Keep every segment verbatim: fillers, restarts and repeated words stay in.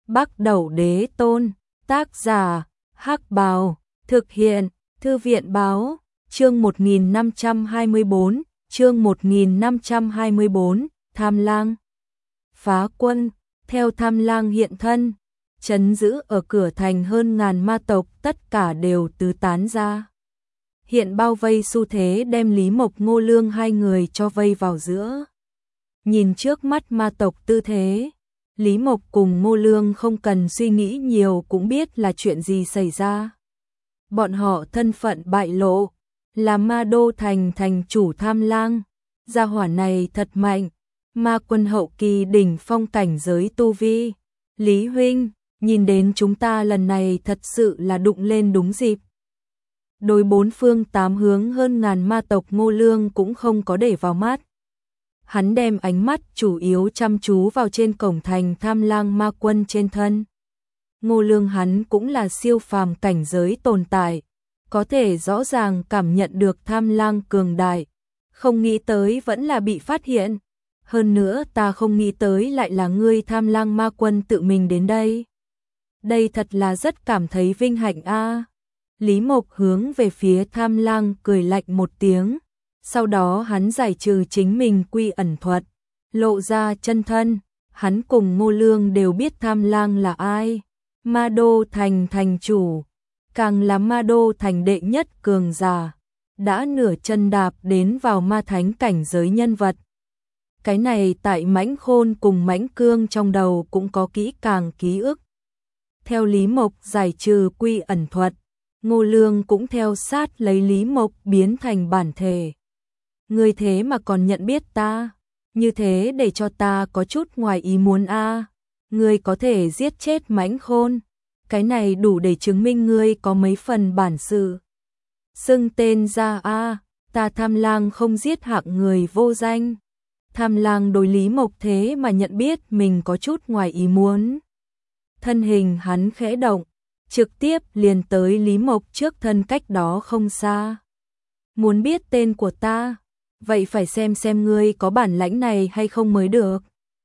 Bắc Đẩu Đế Tôn, tác giả, Hắc Bào, thực hiện, Thư viện báo, chương một nghìn năm trăm hai mươi tư, chương một nghìn năm trăm hai mươi tư, Tham Lang. Phá quân, theo Tham Lang hiện thân, trấn giữ ở cửa thành hơn ngàn ma tộc tất cả đều tứ tán ra. Hiện bao vây xu thế đem Lý Mộc Ngô Lương hai người cho vây vào giữa. Nhìn trước mắt ma tộc tư thế, Lý Mộc cùng Ngô Lương không cần suy nghĩ nhiều cũng biết là chuyện gì xảy ra. Bọn họ thân phận bại lộ, là Ma Đô thành thành chủ Tham Lang, gia hỏa này thật mạnh, ma quân hậu kỳ đỉnh phong cảnh giới tu vi. Lý huynh, nhìn đến chúng ta lần này thật sự là đụng lên đúng dịp. Đối bốn phương tám hướng hơn ngàn ma tộc Ngô Lương cũng không có để vào mắt. Hắn đem ánh mắt chủ yếu chăm chú vào trên cổng thành Tham Lang ma quân trên thân. Ngô Lương hắn cũng là siêu phàm cảnh giới tồn tại, có thể rõ ràng cảm nhận được Tham Lang cường đại, không nghĩ tới vẫn là bị phát hiện. Hơn nữa ta không nghĩ tới lại là ngươi Tham Lang ma quân tự mình đến đây. Đây thật là rất cảm thấy vinh hạnh a. Lý Mộc hướng về phía Tham Lang cười lạnh một tiếng, sau đó hắn giải trừ chính mình quy ẩn thuật, lộ ra chân thân. Hắn cùng Ngô Lương đều biết Tham Lang là ai, Ma Đô thành thành chủ, càng là Ma Đô thành đệ nhất cường giả, đã nửa chân đạp đến vào ma thánh cảnh giới nhân vật. Cái này tại Mãnh Khôn cùng Mãnh Cương trong đầu cũng có kỹ càng ký ức. Theo Lý Mộc giải trừ quy ẩn thuật, Ngô Lương cũng theo sát lấy Lý Mộc biến thành bản thể. Ngươi thế mà còn nhận biết ta, như thế để cho ta có chút ngoài ý muốn a. À. Ngươi có thể giết chết Mãnh Khôn, cái này đủ để chứng minh ngươi có mấy phần bản sự. Xưng tên ra a, à, ta Tham Lang không giết hạng người vô danh. Tham Lang đối Lý Mộc thế mà nhận biết mình có chút ngoài ý muốn. Thân hình hắn khẽ động, trực tiếp liền tới Lý Mộc trước thân cách đó không xa. Muốn biết tên của ta, vậy phải xem xem ngươi có bản lãnh này hay không mới được.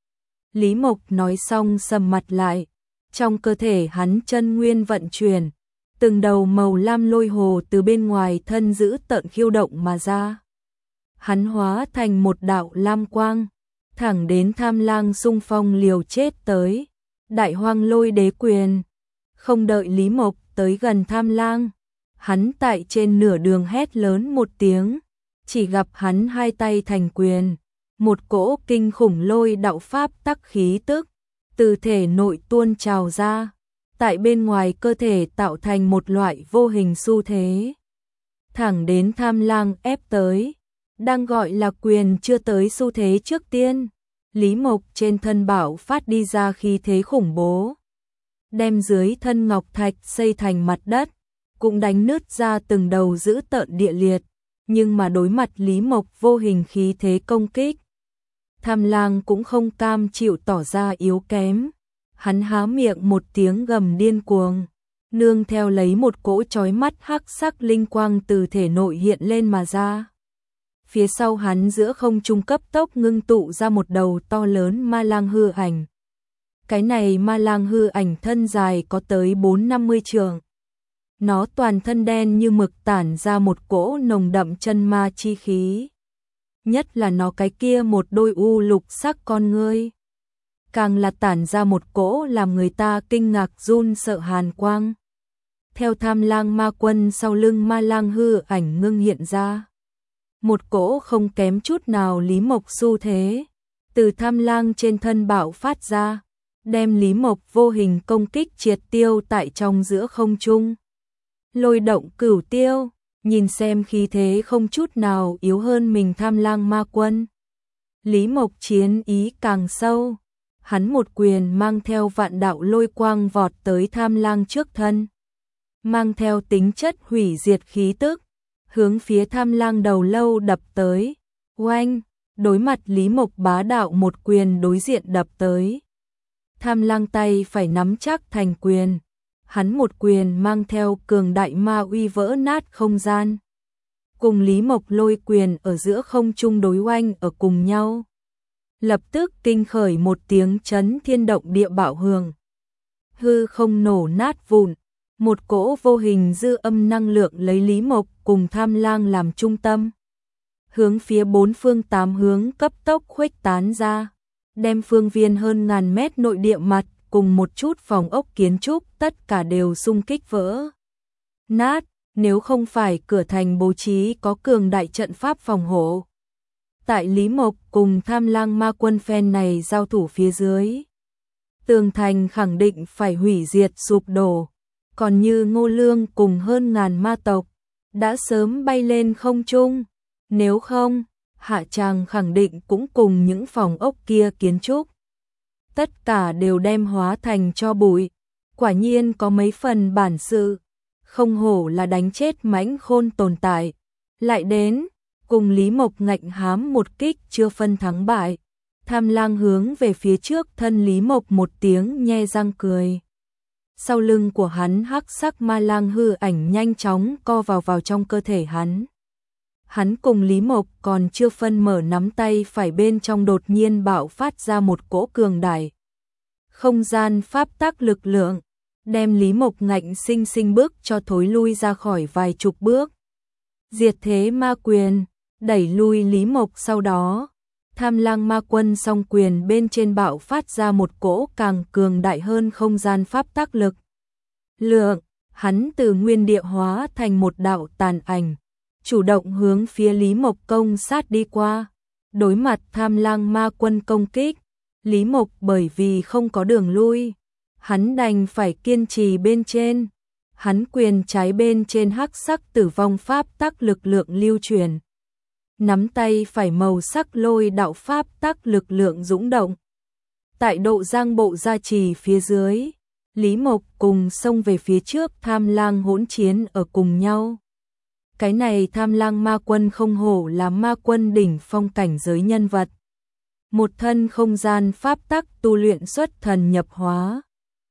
Lý Mộc nói xong sầm mặt lại, trong cơ thể hắn chân nguyên vận chuyển, từng đầu màu lam lôi hồ từ bên ngoài thân giữ tợn khiêu động mà ra. Hắn hóa thành một đạo lam quang, thẳng đến Tham Lang xung phong liều chết tới. Đại Hoang Lôi Đế Quyền. Không đợi Lý Mộc tới gần Tham Lang, hắn tại trên nửa đường hét lớn một tiếng, chỉ gặp hắn hai tay thành quyền, một cỗ kinh khủng lôi đạo pháp tắc khí tức từ thể nội tuôn trào ra, tại bên ngoài cơ thể tạo thành một loại vô hình xu thế, thẳng đến Tham Lang ép tới. Đang gọi là quyền chưa tới xu thế trước tiên, Lý Mộc trên thân bảo phát đi ra khí thế khủng bố, đem dưới thân ngọc thạch xây thành mặt đất, cũng đánh nứt ra từng đầu dữ tợn địa liệt, nhưng mà đối mặt Lý Mộc vô hình khí thế công kích, Tham Lang cũng không cam chịu tỏ ra yếu kém, hắn há miệng một tiếng gầm điên cuồng, nương theo lấy một cỗ chói mắt hắc sắc linh quang từ thể nội hiện lên mà ra. Phía sau hắn giữa không trung cấp tốc ngưng tụ ra một đầu to lớn ma lang hư ảnh. Cái này ma lang hư ảnh thân dài có tới bốn năm mươi trượng. Nó toàn thân đen như mực tản ra một cỗ nồng đậm chân ma chi khí. Nhất là nó cái kia một đôi u lục sắc con ngươi, càng là tản ra một cỗ làm người ta kinh ngạc run sợ hàn quang. Theo Tham Lang ma quân sau lưng ma lang hư ảnh ngưng hiện ra, một cỗ không kém chút nào Lý Mộc xu thế, từ Tham Lang trên thân bạo phát ra, đem Lý Mộc vô hình công kích triệt tiêu tại trong giữa không trung. Lôi động cửu tiêu, nhìn xem khí thế không chút nào yếu hơn mình Tham Lang ma quân. Lý Mộc chiến ý càng sâu, hắn một quyền mang theo vạn đạo lôi quang vọt tới Tham Lang trước thân, mang theo tính chất hủy diệt khí tức, hướng phía Tham Lang đầu lâu đập tới. Oanh, đối mặt Lý Mộc bá đạo một quyền đối diện đập tới. Tham Lang tay phải nắm chắc thành quyền, hắn một quyền mang theo cường đại ma uy vỡ nát không gian. Cùng Lý Mộc lôi quyền ở giữa không trung đối oanh ở cùng nhau. Lập tức kinh khởi một tiếng chấn thiên động địa bạo hưởng. hư không nổ nát vụn, một cỗ vô hình dư âm năng lượng lấy Lý Mộc cùng Tham Lang làm trung tâm, hướng phía bốn phương tám hướng cấp tốc khuếch tán ra, đem phương viên hơn ngàn mét nội địa mặt cùng một chút phòng ốc kiến trúc tất cả đều xung kích vỡ nát, nếu không phải cửa thành bố trí có cường đại trận pháp phòng hộ. Tại Lý Mộc cùng Tham Lang ma quân phen này giao thủ phía dưới, tường thành khẳng định phải hủy diệt sụp đổ, còn như Ngô Lương cùng hơn ngàn ma tộc đã sớm bay lên không trung, nếu không, hạ tràng khẳng định cũng cùng những phòng ốc kia kiến trúc. Tất cả đều đem hóa thành cho bụi, quả nhiên có mấy phần bản sự, không hổ là đánh chết mãnh khôn tồn tại, lại đến, cùng Lý Mộc ngạnh hám một kích chưa phân thắng bại. Tham Lang hướng về phía trước thân Lý Mộc một tiếng nhe răng cười. Sau lưng của hắn hắc sắc ma lang hư ảnh nhanh chóng co vào vào trong cơ thể hắn. Hắn cùng Lý Mộc còn chưa phân mở nắm tay phải bên trong đột nhiên bạo phát ra một cỗ cường đại không gian pháp tắc lực lượng, đem Lý Mộc ngạnh sinh sinh bước cho thối lui ra khỏi vài chục bước. Diệt thế ma quyền, đẩy lui Lý Mộc, sau đó Tham Lang ma quân song quyền bên trên bạo phát ra một cỗ càng cường đại hơn không gian pháp tắc lực lượng, hắn từ nguyên địa hóa thành một đạo tàn ảnh, chủ động hướng phía Lý Mộc công sát đi qua. Đối mặt Tham Lang ma quân công kích, Lý Mộc bởi vì không có đường lui, hắn đành phải kiên trì bên trên. Hắn quyền trái bên trên hắc sắc tử vong pháp tắc lực lượng lưu truyền, nắm tay phải màu sắc lôi đạo pháp tắc lực lượng dũng động. Tại độ giang bộ gia trì phía dưới, Lý Mộc cùng xông về phía trước Tham Lang hỗn chiến ở cùng nhau. Cái này Tham Lang ma quân không hổ là ma quân đỉnh phong cảnh giới nhân vật. Một thân không gian pháp tắc tu luyện xuất thần nhập hóa.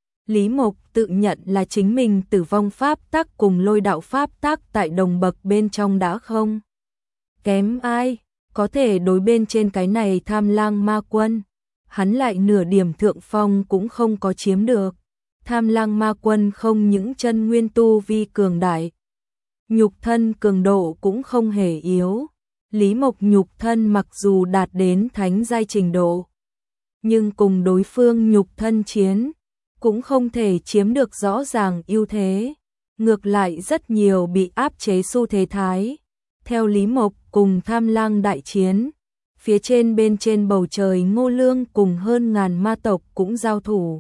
Lý Mộc tự nhận là chính mình tử vong pháp tắc cùng lôi đạo pháp tắc tại đồng bậc bên trong đã không kém ai, có thể đối bên trên cái này Tham Lang ma quân, hắn lại nửa điểm thượng phong cũng không có chiếm được. Tham Lang ma quân không những chân nguyên tu vi cường đại, nhục thân cường độ cũng không hề yếu. Lý Mộc nhục thân mặc dù đạt đến thánh giai trình độ, nhưng cùng đối phương nhục thân chiến, cũng không thể chiếm được rõ ràng ưu thế, ngược lại rất nhiều bị áp chế xu thế thái. Theo Lý Mộc cùng Tham Lang đại chiến, phía trên bên trên bầu trời Ngô Lương cùng hơn ngàn ma tộc cũng giao thủ.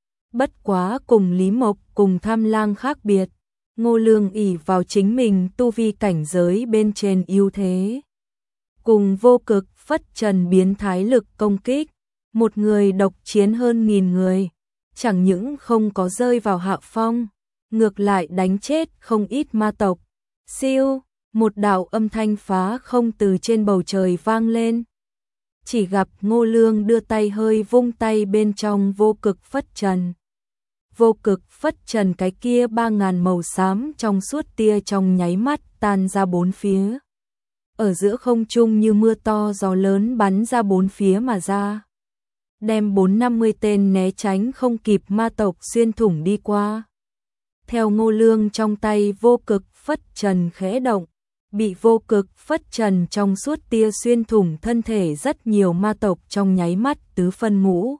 Bất quá cùng Lý Mộc cùng Tham Lang khác biệt, Ngô Lương ỷ vào chính mình tu vi cảnh giới bên trên ưu thế, cùng vô cực phất trần biến thái lực công kích, một người độc chiến hơn nghìn người, chẳng những không có rơi vào hạ phong, ngược lại đánh chết không ít ma tộc. Siêu, một đạo âm thanh phá không từ trên bầu trời vang lên. Chỉ gặp Ngô Lương đưa tay hơi vung tay bên trong vô cực phất trần. Vô cực phất trần cái kia ba ngàn màu xám trong suốt tia trong nháy mắt tan ra bốn phía. Ở giữa không trung như mưa to gió lớn bắn ra bốn phía mà ra, đem bốn năm mươi tên né tránh không kịp ma tộc xuyên thủng đi qua. Theo Ngô Lương trong tay vô cực phất trần khẽ động, bị vô cực phất trần trong suốt tia xuyên thủng thân thể rất nhiều ma tộc trong nháy mắt tứ phân ngũ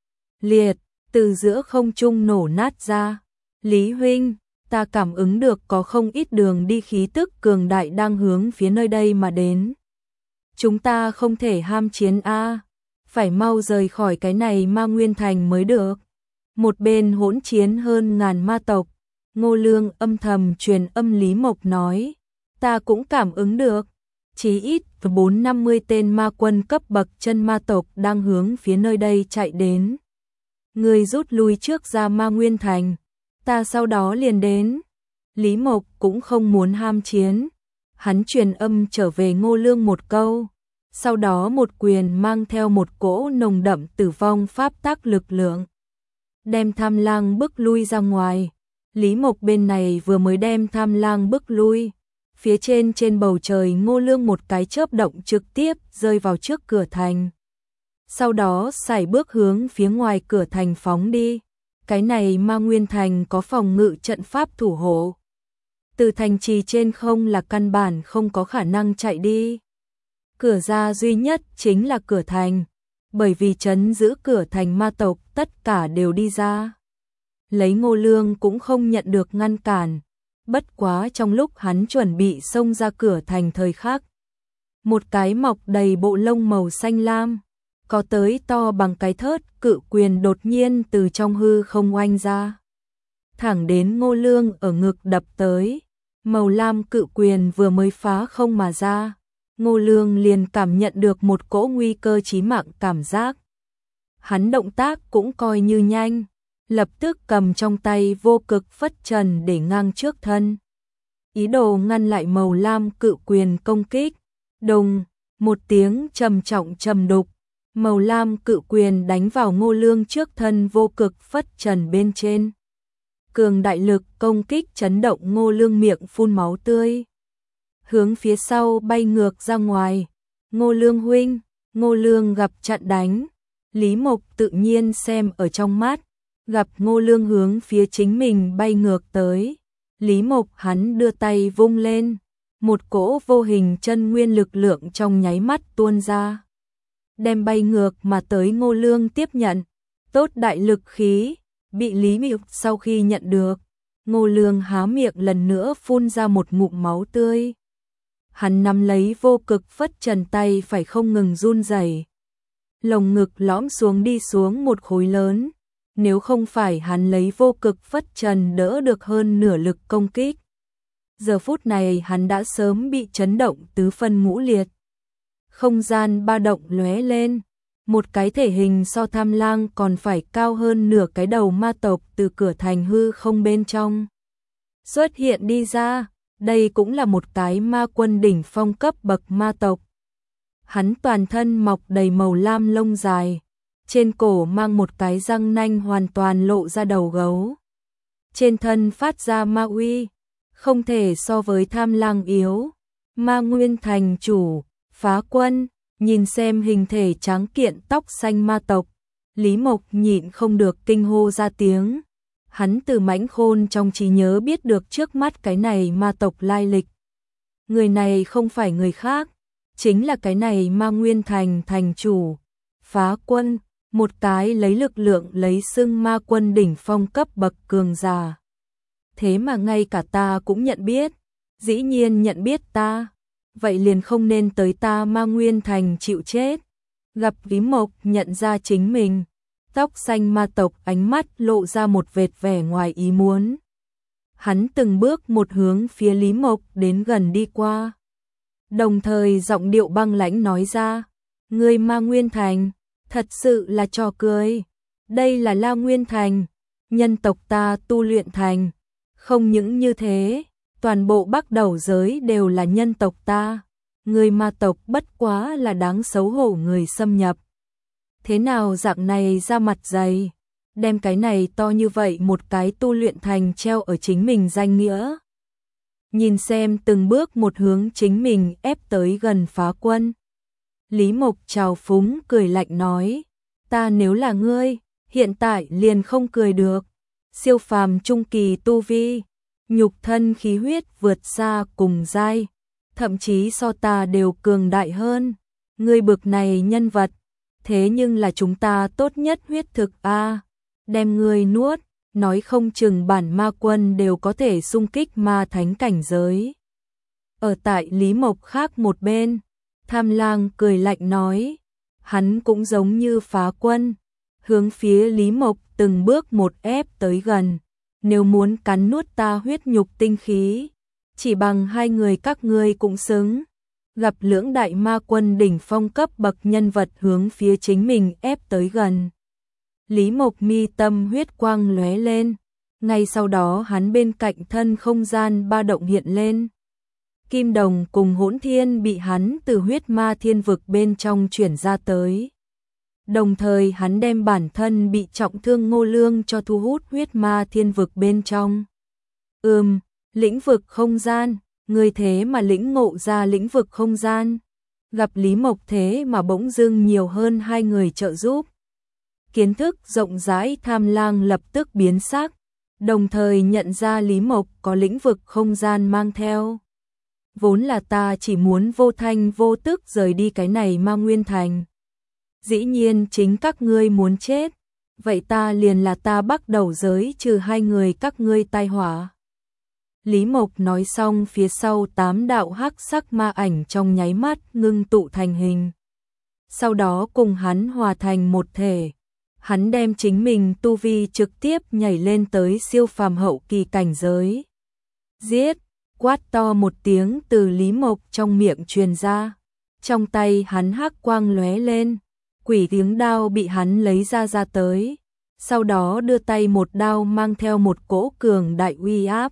liệt, từ giữa không trung nổ nát ra. Lý huynh, ta cảm ứng được có không ít đường đi khí tức cường đại đang hướng phía nơi đây mà đến. Chúng ta không thể ham chiến a, phải mau rời khỏi cái này ma nguyên thành mới được. Một bên hỗn chiến hơn ngàn ma tộc, Ngô Lương âm thầm truyền âm Lý Mộc nói, ta cũng cảm ứng được, chí ít bốn năm mươi tên ma quân cấp bậc chân ma tộc đang hướng phía nơi đây chạy đến. Người rút lui trước ra ma nguyên thành, ta sau đó liền đến. Lý Mộc cũng không muốn ham chiến, hắn truyền âm trở về Ngô Lương một câu, sau đó một quyền mang theo một cỗ nồng đậm tử vong pháp tắc lực lượng, đem Tham Lang bức lui ra ngoài. Lý Mộc bên này vừa mới đem Tham Lang bức lui, phía trên trên bầu trời Ngô Lương một cái chớp động trực tiếp rơi vào trước cửa thành. Sau đó sải bước hướng phía ngoài cửa thành phóng đi. cái này Ma Nguyên Thành có phòng ngự trận pháp thủ hộ. Từ thành trì trên không là căn bản không có khả năng chạy đi. Cửa ra duy nhất chính là cửa thành, bởi vì trấn giữ cửa thành ma tộc tất cả đều đi ra. Lấy Ngô Lương cũng không nhận được ngăn cản, bất quá trong lúc hắn chuẩn bị xông ra cửa thành thời khắc. Một cái mọc đầy bộ lông màu xanh lam, có tới to bằng cái thớt cự quyền đột nhiên từ trong hư không oanh ra. Thẳng đến Ngô Lương ở ngực đập tới, màu lam cự quyền vừa mới phá không mà ra. Ngô Lương liền cảm nhận được một cỗ nguy cơ chí mạng cảm giác. Hắn động tác cũng coi như nhanh, lập tức cầm trong tay vô cực phất trần để ngang trước thân. Ý đồ ngăn lại màu lam cự quyền công kích. Đùng, một tiếng trầm trọng trầm đục, màu lam cự quyền đánh vào Ngô Lương trước thân vô cực phất trần bên trên. Cường đại lực công kích chấn động Ngô Lương miệng phun máu tươi. Hướng phía sau bay ngược ra ngoài. Ngô Lương huynh, Ngô Lương gặp chặn đánh. Lý Mộc tự nhiên xem ở trong mắt, gặp Ngô Lương hướng phía chính mình bay ngược tới. Lý Mộc hắn đưa tay vung lên, một cỗ vô hình chân nguyên lực lượng trong nháy mắt tuôn ra. Đem bay ngược mà tới Ngô Lương tiếp nhận, tốt đại lực khí, bị Lý Mộc sau khi nhận được. Ngô Lương há miệng lần nữa phun ra một ngụm máu tươi. Hắn nắm lấy vô cực phất trần tay phải không ngừng run rẩy. Lồng ngực lõm xuống đi xuống một khối lớn, nếu không phải hắn lấy vô cực phất trần đỡ được hơn nửa lực công kích. Giờ phút này hắn đã sớm bị chấn động tứ phân ngũ liệt. Không gian ba động lóe lên, một cái thể hình so Tham Lang còn phải cao hơn nửa cái đầu ma tộc từ cửa thành hư không bên trong xuất hiện đi ra. Đây cũng là một cái ma quân đỉnh phong cấp bậc ma tộc. Hắn toàn thân mọc đầy màu lam lông dài, trên cổ mang một cái răng nanh hoàn toàn lộ ra đầu gấu. Trên thân phát ra ma uy, không thể so với Tham Lang yếu. Ma Nguyên Thành chủ, Phá Quân, nhìn xem hình thể tráng kiện tóc xanh ma tộc, Lý Mộc nhịn không được kinh hô ra tiếng. Hắn từ mãnh khôn trong trí nhớ biết được trước mắt cái này ma tộc lai lịch. Người này không phải người khác, chính là cái này Ma Nguyên Thành thành chủ, Phá Quân, một cái lấy lực lượng lấy xưng ma quân đỉnh phong cấp bậc cường giả. Thế mà ngay cả ta cũng nhận biết, dĩ nhiên nhận biết ta, vậy liền không nên tới ta Ma Nguyên Thành chịu chết. Gặp Lý Mộc nhận ra chính mình, tóc xanh ma tộc ánh mắt lộ ra một vệt vẻ ngoài ý muốn. Hắn từng bước một hướng phía Lý Mộc đến gần đi qua. Đồng thời giọng điệu băng lãnh nói ra, ngươi Ma Nguyên Thành, thật sự là trò cười. Đây là La Nguyên Thành, nhân tộc ta tu luyện thành. Không những như thế, toàn bộ Bắc Đầu giới đều là nhân tộc ta. Người ma tộc bất quá là đáng xấu hổ người xâm nhập. Thế nào dạng này ra mặt dày, đem cái này to như vậy một cái tu luyện thành treo ở chính mình danh nghĩa. Nhìn xem từng bước một hướng chính mình ép tới gần Phá Quân. Lý Mộc trào phúng cười lạnh nói, ta nếu là ngươi, hiện tại liền không cười được. Siêu phàm trung kỳ tu vi, nhục thân khí huyết vượt xa cùng giai, thậm chí so ta đều cường đại hơn. Ngươi bực này nhân vật, thế nhưng là chúng ta tốt nhất huyết thực a, đem ngươi nuốt, nói không chừng bản ma quân đều có thể xung kích ma thánh cảnh giới. Ở tại Lý Mộc khác một bên, Tham Lang cười lạnh nói, hắn cũng giống như Phá Quân, hướng phía Lý Mộc từng bước một ép tới gần. Nếu muốn cắn nuốt ta huyết nhục tinh khí, chỉ bằng hai người các ngươi cũng xứng. Gặp lưỡng đại ma quân đỉnh phong cấp bậc nhân vật hướng phía chính mình ép tới gần. Lý Mộc mi tâm huyết quang lóe lên, ngay sau đó hắn bên cạnh thân không gian ba động hiện lên. Kim Đồng cùng Hỗn Thiên bị hắn từ huyết ma thiên vực bên trong chuyển ra tới. Đồng thời hắn đem bản thân bị trọng thương Ngô Lương cho thu hút huyết ma thiên vực bên trong. Ừm, lĩnh vực không gian, người thế mà lĩnh ngộ ra lĩnh vực không gian. Gặp Lý Mộc thế mà bỗng dưng nhiều hơn hai người trợ giúp. Kiến thức rộng rãi Tham Lang lập tức biến sắc, đồng thời nhận ra Lý Mộc có lĩnh vực không gian mang theo. Vốn là ta chỉ muốn vô thanh vô tức rời đi cái này Ma Nguyên Thành. Dĩ nhiên chính các ngươi muốn chết, vậy ta liền là ta bắt đầu giới trừ hai người các ngươi tai họa. Lý Mộc nói xong, phía sau tám đạo hắc sắc ma ảnh trong nháy mắt ngưng tụ thành hình. Sau đó cùng hắn hòa thành một thể. Hắn đem chính mình tu vi trực tiếp nhảy lên tới siêu phàm hậu kỳ cảnh giới. Giết! Quát to một tiếng từ Lý Mộc trong miệng truyền ra. Trong tay hắn hắc quang lóe lên, quỷ tiếng đao bị hắn lấy ra ra tới. Sau đó đưa tay một đao mang theo một cỗ cường đại uy áp,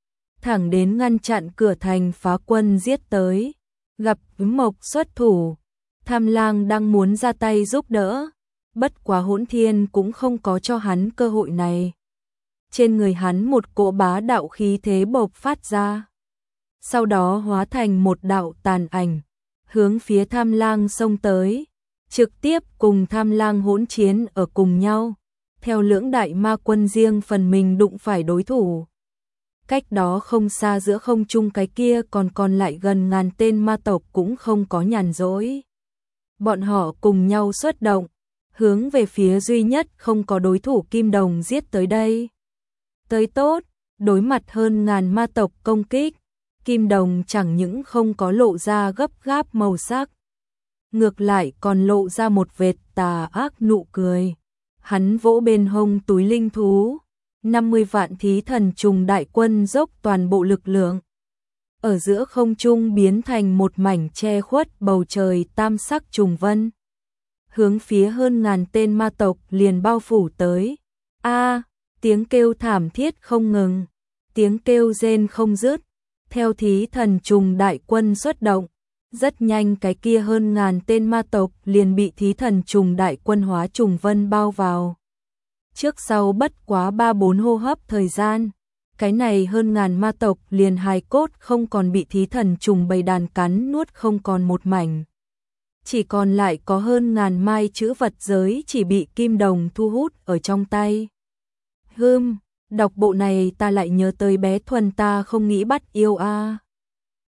thẳng đến ngăn chặn cửa thành phá quân giết tới. Gặp Mộc xuất thủ, Tham Lang đang muốn ra tay giúp đỡ, bất quá Hỗn Thiên cũng không có cho hắn cơ hội này. Trên người hắn một cỗ bá đạo khí thế bộc phát ra, sau đó hóa thành một đạo tàn ảnh, hướng phía Tham Lang xông tới, trực tiếp cùng Tham Lang hỗn chiến ở cùng nhau. Theo lưỡng đại ma quân riêng phần mình đụng phải đối thủ. Cách đó không xa giữa không trung cái kia còn còn lại gần ngàn tên ma tộc cũng không có nhàn rỗi. Bọn họ cùng nhau xuất động, hướng về phía duy nhất không có đối thủ Kim Đồng giết tới đây. Tới tốt, đối mặt hơn ngàn ma tộc công kích, Kim Đồng chẳng những không có lộ ra gấp gáp màu sắc, ngược lại còn lộ ra một vệt tà ác nụ cười. Hắn vỗ bên hông túi linh thú, năm mươi vạn thí thần trùng đại quân dốc toàn bộ lực lượng. Ở giữa không trung biến thành một mảnh che khuất bầu trời tam sắc trùng vân. Hướng phía hơn ngàn tên ma tộc liền bao phủ tới. A, tiếng kêu thảm thiết không ngừng, tiếng kêu rên không dứt. Theo thí thần trùng đại quân xuất động, rất nhanh cái kia hơn ngàn tên ma tộc liền bị thí thần trùng đại quân hóa trùng vân bao vào. Trước sau bất quá ba bốn hô hấp thời gian, cái này hơn ngàn ma tộc liền hài cốt không còn bị thí thần trùng bầy đàn cắn nuốt không còn một mảnh. Chỉ còn lại có hơn ngàn mai chữ vật giới chỉ bị Kim Đồng thu hút ở trong tay. Hừm, đọc bộ này ta lại nhớ tới bé Thuần ta không nghĩ bắt yêu a.